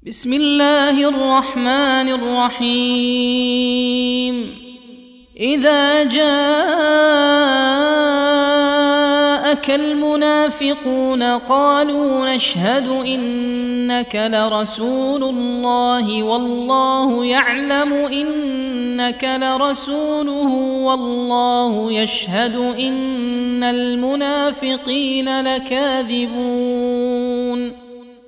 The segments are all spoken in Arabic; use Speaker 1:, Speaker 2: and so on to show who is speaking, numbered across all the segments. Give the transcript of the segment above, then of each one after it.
Speaker 1: بسم الله الرحمن الرحيم. إذا جاءك المنافقون قالوا نشهد إنك لرسول الله والله يعلم إنك لرسوله والله يشهد إن المنافقين لكاذبون.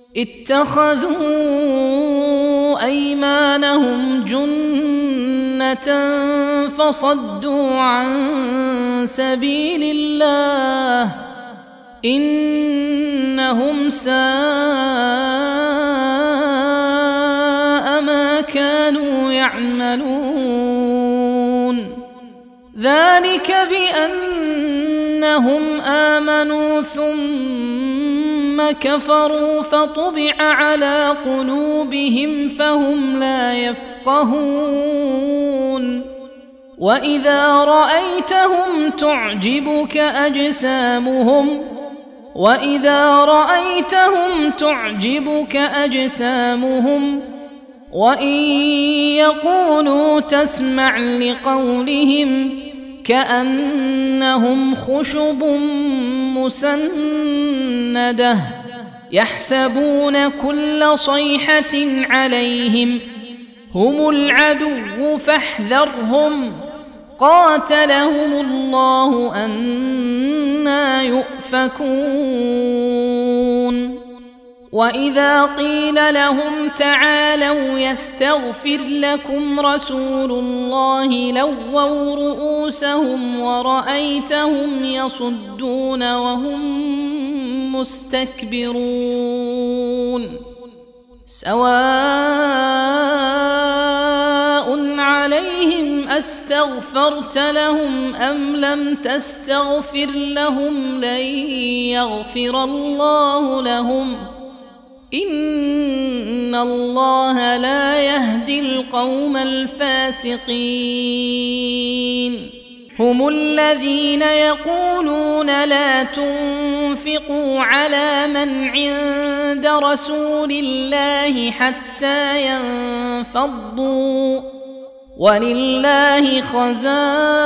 Speaker 1: اتخذوا أيمانهم جنة فصدوا عن سبيل الله إنهم ساء ما كانوا يعملون. ذلك بأنهم آمنوا ثم كفروا فطبع على قلوبهم فهم لا يفقهون. وإذا رأيتهم تعجبك أجسامهم وإن يقولوا تسمع لقولهم كأنهم خشب مسندة يحسبون كل صيحة عليهم هم العدو فاحذرهم قاتلهم الله أنى يؤفكون. وإذا قيل لهم تعالوا يستغفر لكم رسول الله لووا رؤوسهم ورأيتهم يصدون وهم مستكبرون. سواء عليهم أستغفرت لهم أم لم تستغفر لهم لن يغفر الله لهم إن الله لا يهدي القوم الفاسقين. هم الذين يقولون لا تنفقوا على من عند رسول الله حتى ينفضوا ولله خزائن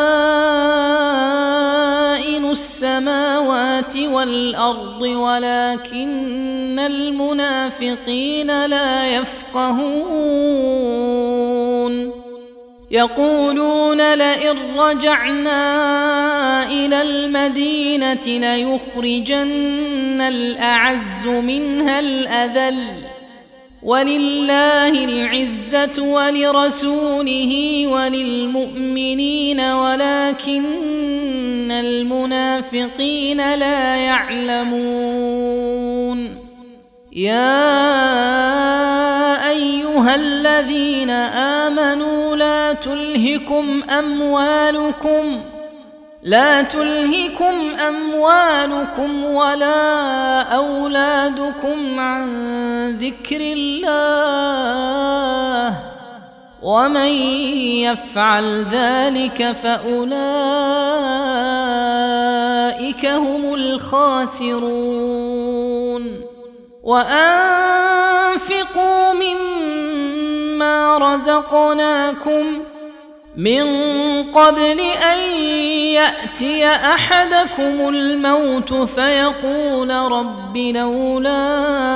Speaker 1: السماوات والأرض ولكن المنافقين لا يفقهون. يقولون لئن رجعنا إلى المدينة ليخرجن الأعز منها الأذل ولله العزة ولرسوله وللمؤمنين ولكن المنافقين لا يعلمون. يا أيها الذين آمنوا لا تلهكم أموالكم ولا أولادكم عن ذكر الله ومن يفعل ذلك فأولئك هم الخاسرون. وأنفقوا مما رزقناكم من قبل أن يأتي أحدكم الموت فيقول رب لولا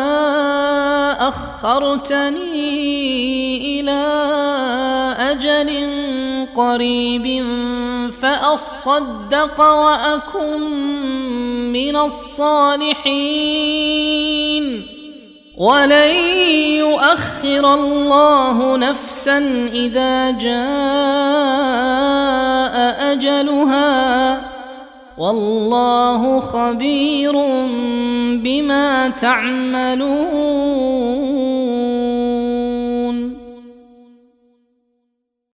Speaker 1: أخرتني إلى أجل قريب فأصدق وأكن من الصالحين ولن يؤخر الله نفسا إذا جاء أجلها والله خبير بما تعملون.